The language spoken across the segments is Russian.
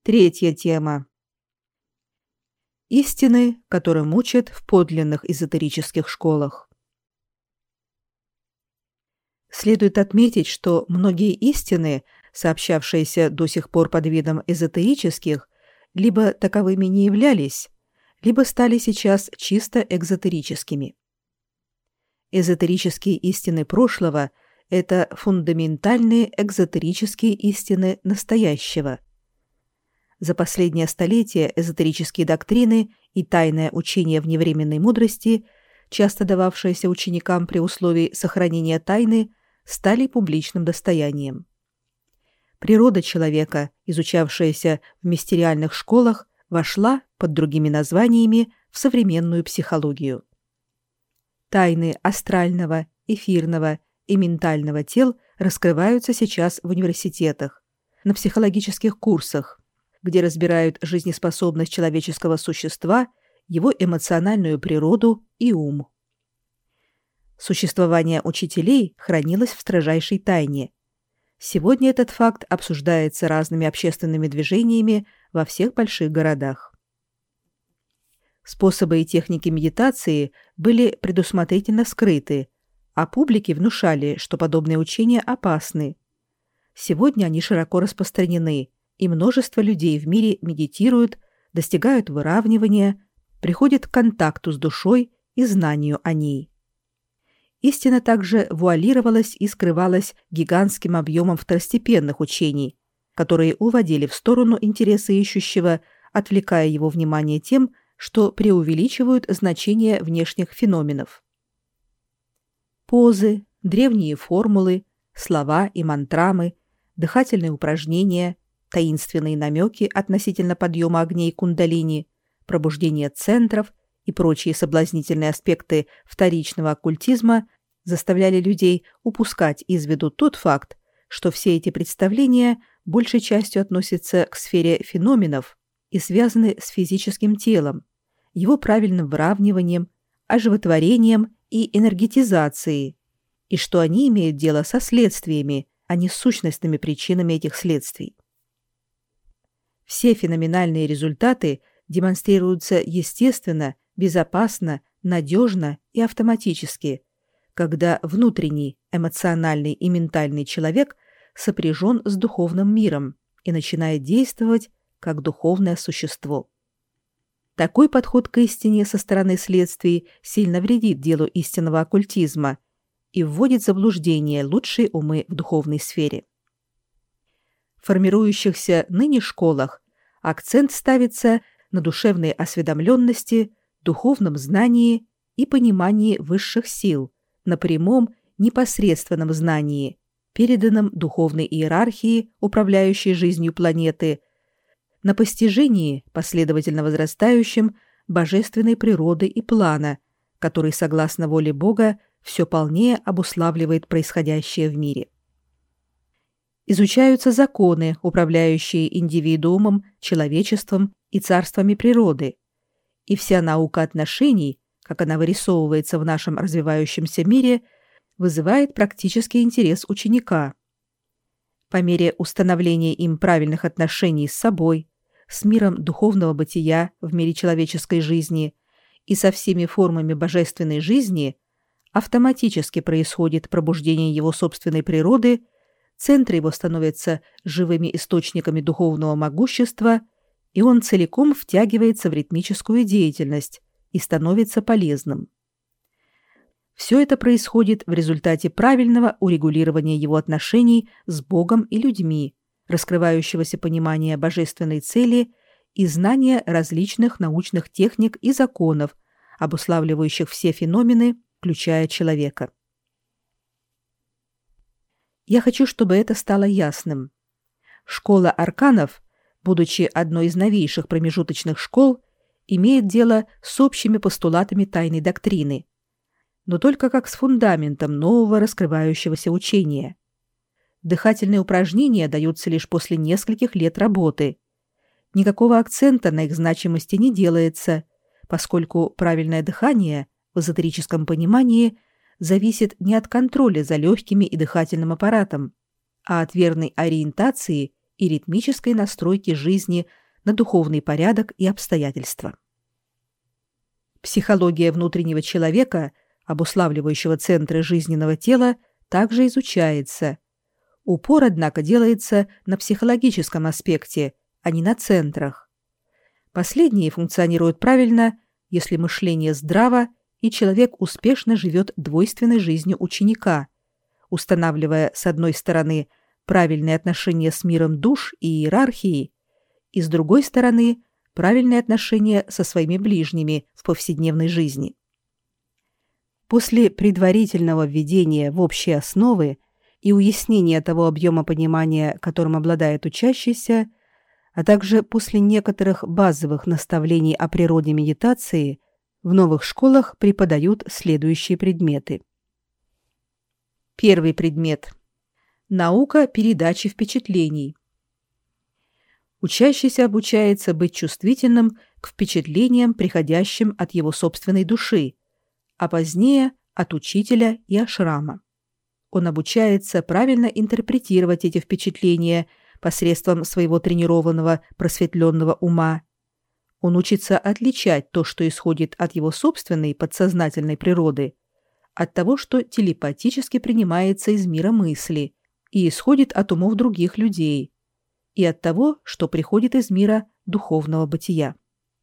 Третья тема. Истины, которым учат в подлинных эзотерических школах. Следует отметить, что многие истины, сообщавшиеся до сих пор под видом эзотерических, либо таковыми не являлись, либо стали сейчас чисто экзотерическими. Эзотерические истины прошлого – это фундаментальные экзотерические истины настоящего. За последнее столетие эзотерические доктрины и тайное учение вневременной мудрости, часто дававшееся ученикам при условии сохранения тайны, стали публичным достоянием. Природа человека, изучавшаяся в мистериальных школах, вошла, под другими названиями, в современную психологию. Тайны астрального, эфирного и ментального тел раскрываются сейчас в университетах, на психологических курсах, где разбирают жизнеспособность человеческого существа, его эмоциональную природу и ум. Существование учителей хранилось в строжайшей тайне. Сегодня этот факт обсуждается разными общественными движениями во всех больших городах. Способы и техники медитации были предусмотрительно скрыты, а публике внушали, что подобные учения опасны. Сегодня они широко распространены, и множество людей в мире медитируют, достигают выравнивания, приходят к контакту с душой и знанию о ней. Истина также вуалировалась и скрывалась гигантским объемом второстепенных учений, которые уводили в сторону интереса ищущего, отвлекая его внимание тем, что преувеличивают значение внешних феноменов. Позы, древние формулы, слова и мантрамы, дыхательные упражнения, таинственные намеки относительно подъема огней кундалини, пробуждения центров и прочие соблазнительные аспекты вторичного оккультизма заставляли людей упускать из виду тот факт, что все эти представления большей частью относятся к сфере феноменов и связаны с физическим телом, его правильным выравниванием, оживотворением и энергетизацией, и что они имеют дело со следствиями, а не с сущностными причинами этих следствий. Все феноменальные результаты демонстрируются естественно, безопасно, надежно и автоматически, когда внутренний, эмоциональный и ментальный человек сопряжен с духовным миром и начинает действовать как духовное существо. Такой подход к истине со стороны следствий сильно вредит делу истинного оккультизма и вводит в заблуждение лучшие умы в духовной сфере. В формирующихся ныне школах акцент ставится на душевной осведомленности, духовном знании и понимании высших сил, на прямом, непосредственном знании, переданном духовной иерархии, управляющей жизнью планеты, на постижении, последовательно возрастающем, божественной природы и плана, который, согласно воле Бога, все полнее обуславливает происходящее в мире. Изучаются законы, управляющие индивидуумом, человечеством и царствами природы, и вся наука отношений, как она вырисовывается в нашем развивающемся мире, вызывает практический интерес ученика. По мере установления им правильных отношений с собой, с миром духовного бытия в мире человеческой жизни и со всеми формами божественной жизни, автоматически происходит пробуждение его собственной природы, центры его становятся живыми источниками духовного могущества, и он целиком втягивается в ритмическую деятельность и становится полезным. Все это происходит в результате правильного урегулирования его отношений с Богом и людьми, раскрывающегося понимания божественной цели и знания различных научных техник и законов, обуславливающих все феномены, включая человека. Я хочу, чтобы это стало ясным. Школа арканов, будучи одной из новейших промежуточных школ, имеет дело с общими постулатами тайной доктрины, но только как с фундаментом нового раскрывающегося учения. Дыхательные упражнения даются лишь после нескольких лет работы. Никакого акцента на их значимости не делается, поскольку правильное дыхание в эзотерическом понимании зависит не от контроля за легкими и дыхательным аппаратом, а от верной ориентации и ритмической настройки жизни на духовный порядок и обстоятельства. Психология внутреннего человека, обуславливающего центры жизненного тела, также изучается. Упор, однако, делается на психологическом аспекте, а не на центрах. Последние функционируют правильно, если мышление здраво и человек успешно живет двойственной жизнью ученика, устанавливая, с одной стороны, правильные отношения с миром душ и иерархией, и, с другой стороны, правильные отношения со своими ближними в повседневной жизни. После предварительного введения в общие основы и уяснения того объема понимания, которым обладает учащийся, а также после некоторых базовых наставлений о природе медитации, в новых школах преподают следующие предметы. Первый предмет. Наука передачи впечатлений. Учащийся обучается быть чувствительным к впечатлениям, приходящим от его собственной души, а позднее от учителя и ашрама. Он обучается правильно интерпретировать эти впечатления посредством своего тренированного, просветленного ума. Он учится отличать то, что исходит от его собственной подсознательной природы, от того, что телепатически принимается из мира мысли и исходит от умов других людей, и от того, что приходит из мира духовного бытия.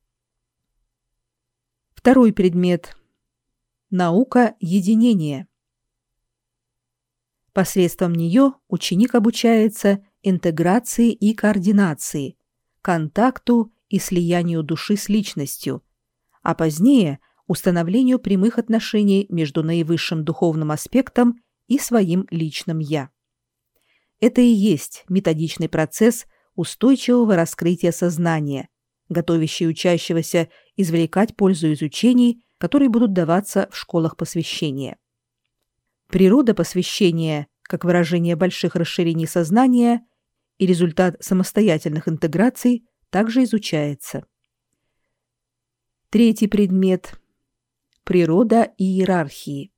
Второй предмет. Наука единения. Посредством нее ученик обучается интеграции и координации, контакту и слиянию души с личностью, а позднее установлению прямых отношений между наивысшим духовным аспектом и своим личным «я». Это и есть методичный процесс устойчивого раскрытия сознания, готовящий учащегося извлекать пользу из учений, которые будут даваться в школах посвящения. Природа посвящения, как выражение больших расширений сознания и результат самостоятельных интеграций, также изучается. Третий предмет. Природа иерархии.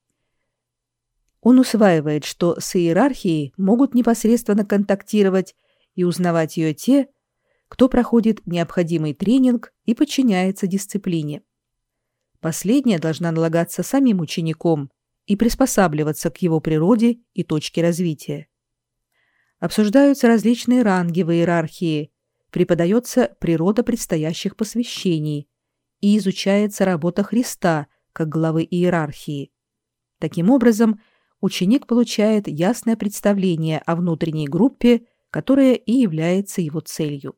Он усваивает, что с иерархией могут непосредственно контактировать и узнавать ее те, кто проходит необходимый тренинг и подчиняется дисциплине. Последняя должна налагаться самим учеником и приспосабливаться к его природе и точке развития. Обсуждаются различные ранги в иерархии, преподается природа предстоящих посвящений и изучается работа Христа как главы иерархии. Таким образом, ученик получает ясное представление о внутренней группе, которая и является его целью.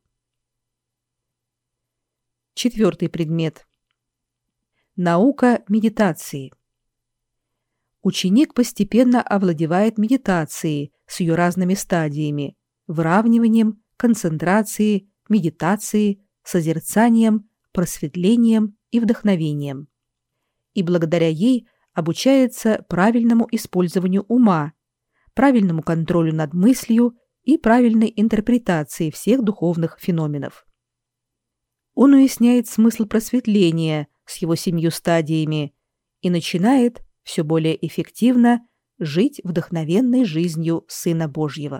Четвертый предмет. Наука медитации. Ученик постепенно овладевает медитацией с ее разными стадиями: выравниванием, концентрацией, медитацией, созерцанием, просветлением и вдохновением. И благодаря ей обучается правильному использованию ума, правильному контролю над мыслью и правильной интерпретации всех духовных феноменов. Он уясняет смысл просветления с его 7 стадиями и начинает все более эффективно жить вдохновенной жизнью Сына Божьего.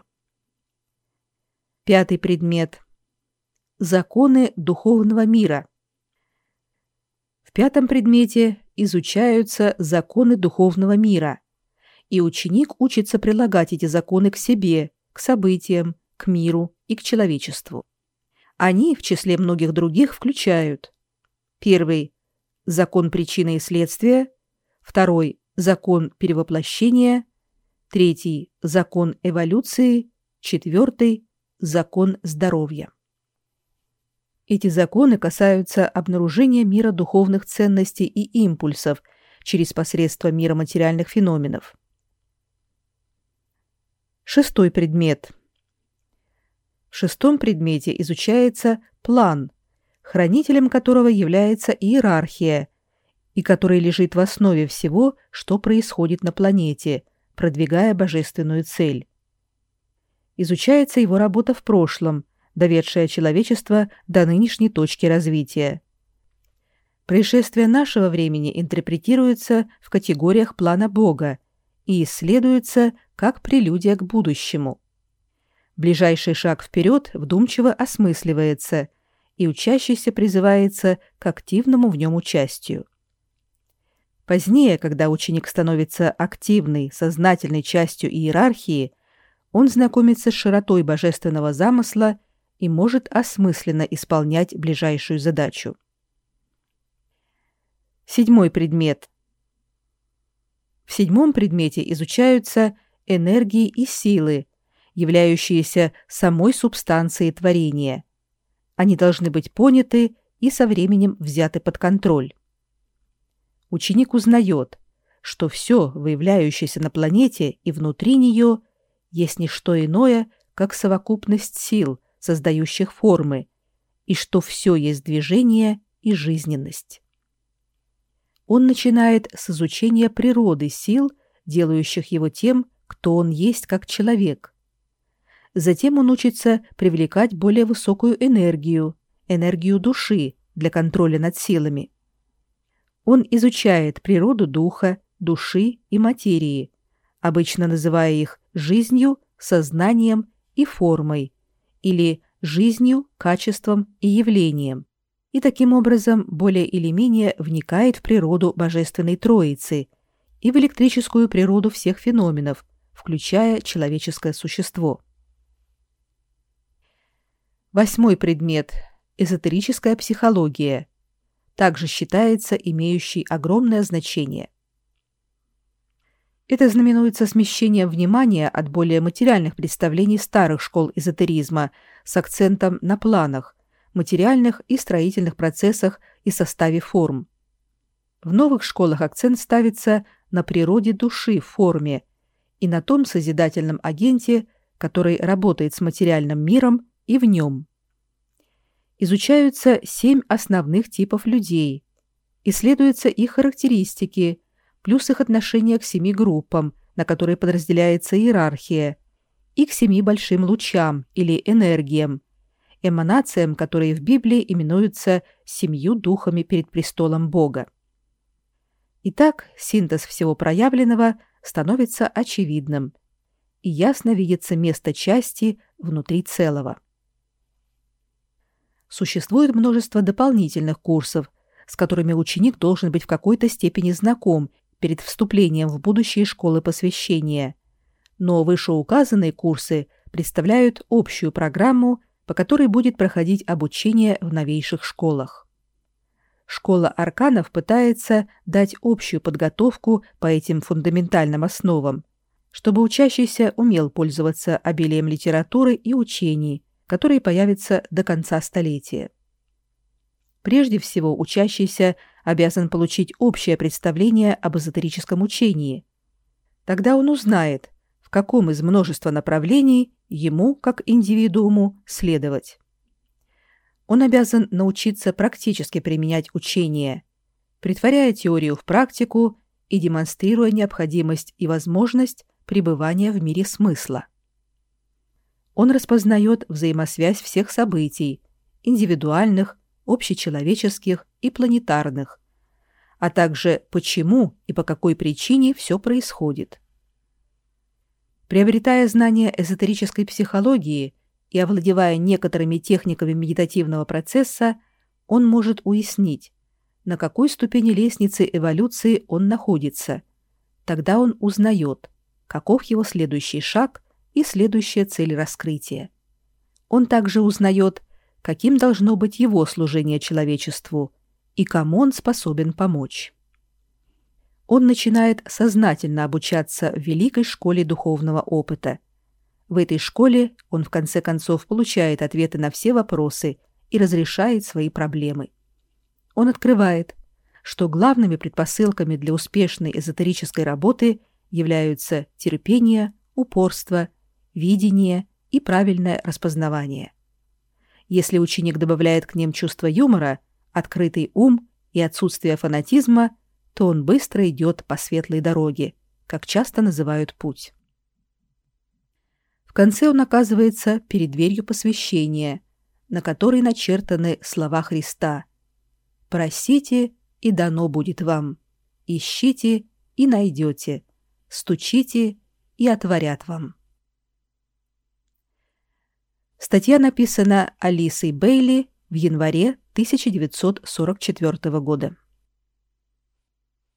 Пятый предмет. Законы духовного мира. В пятом предмете изучаются законы духовного мира, и ученик учится прилагать эти законы к себе, к событиям, к миру и к человечеству. Они, в числе многих других, включают: первый – закон причины и следствия, второй – закон перевоплощения, третий – закон эволюции, четвертый – закон здоровья. Эти законы касаются обнаружения мира духовных ценностей и импульсов через посредство мира материальных феноменов. Шестой предмет. В шестом предмете изучается план, хранителем которого является иерархия, и который лежит в основе всего, что происходит на планете, продвигая божественную цель. Изучается его работа в прошлом, доведшая человечество до нынешней точки развития. Происшествия нашего времени интерпретируются в категориях плана Бога и исследуются как прелюдия к будущему. Ближайший шаг вперед вдумчиво осмысливается, и учащийся призывается к активному в нем участию. Позднее, когда ученик становится активной, сознательной частью иерархии, он знакомится с широтой божественного замысла и может осмысленно исполнять ближайшую задачу. 7 предмет. В 7 предмете изучаются энергии и силы, являющиеся самой субстанцией творения. Они должны быть поняты и со временем взяты под контроль. Ученик узнает, что все, выявляющееся на планете и внутри нее, есть не что иное, как совокупность сил, создающих формы, и что все есть движение и жизненность. Он начинает с изучения природы сил, делающих его тем, кто он есть как человек. Затем он учится привлекать более высокую энергию, энергию души для контроля над силами. Он изучает природу духа, души и материи, обычно называя их жизнью, сознанием и формой, или жизнью, качеством и явлением, и таким образом более или менее вникает в природу Божественной Троицы и в электрическую природу всех феноменов, включая человеческое существо. 8 предмет – эзотерическая психология, также считается имеющей огромное значение. Это знаменуется смещением внимания от более материальных представлений старых школ эзотеризма с акцентом на планах, материальных и строительных процессах и составе форм. В новых школах акцент ставится на природе души в форме и на том созидательном агенте, который работает с материальным миром и в нем. Изучаются 7 основных типов людей, исследуются их характеристики, плюс их отношение к 7 группам, на которые подразделяется иерархия, и к 7 большим лучам или энергиям, эманациям, которые в Библии именуются 7 духами перед престолом Бога. Итак, синтез всего проявленного становится очевидным, и ясно видится место части внутри целого. Существует множество дополнительных курсов, с которыми ученик должен быть в какой-то степени знаком перед вступлением в будущие школы посвящения. Но вышеуказанные курсы представляют общую программу, по которой будет проходить обучение в новейших школах. Школа арканов пытается дать общую подготовку по этим фундаментальным основам, чтобы учащийся умел пользоваться обилием литературы и учений, которые появятся до конца столетия. Прежде всего, учащийся обязан получить общее представление об эзотерическом учении. Тогда он узнает, в каком из множества направлений ему, как индивидууму, следовать. Он обязан научиться практически применять учение, претворяя теорию в практику и демонстрируя необходимость и возможность пребывания в мире смысла. Он распознает взаимосвязь всех событий, индивидуальных, общечеловеческих и планетарных, а также почему и по какой причине все происходит. Приобретая знания эзотерической психологии и овладевая некоторыми техниками медитативного процесса, он может уяснить, на какой ступени лестницы эволюции он находится. Тогда он узнает, каков его следующий шаг и следующая цель раскрытия. Он также узнает, каким должно быть его служение человечеству и кому он способен помочь. Он начинает сознательно обучаться в великой школе духовного опыта. В этой школе он в конце концов получает ответы на все вопросы и разрешает свои проблемы. Он открывает, что главными предпосылками для успешной эзотерической работы являются терпение, упорство, видение и правильное распознавание. Если ученик добавляет к ним чувство юмора, открытый ум и отсутствие фанатизма, то он быстро идет по светлой дороге, как часто называют путь. В конце он оказывается перед дверью посвящения, на которой начертаны слова Христа: «Просите, и дано будет вам, ищите, и найдете, стучите, и отворят вам». Статья написана Алисой Бейли в январе 1944 года.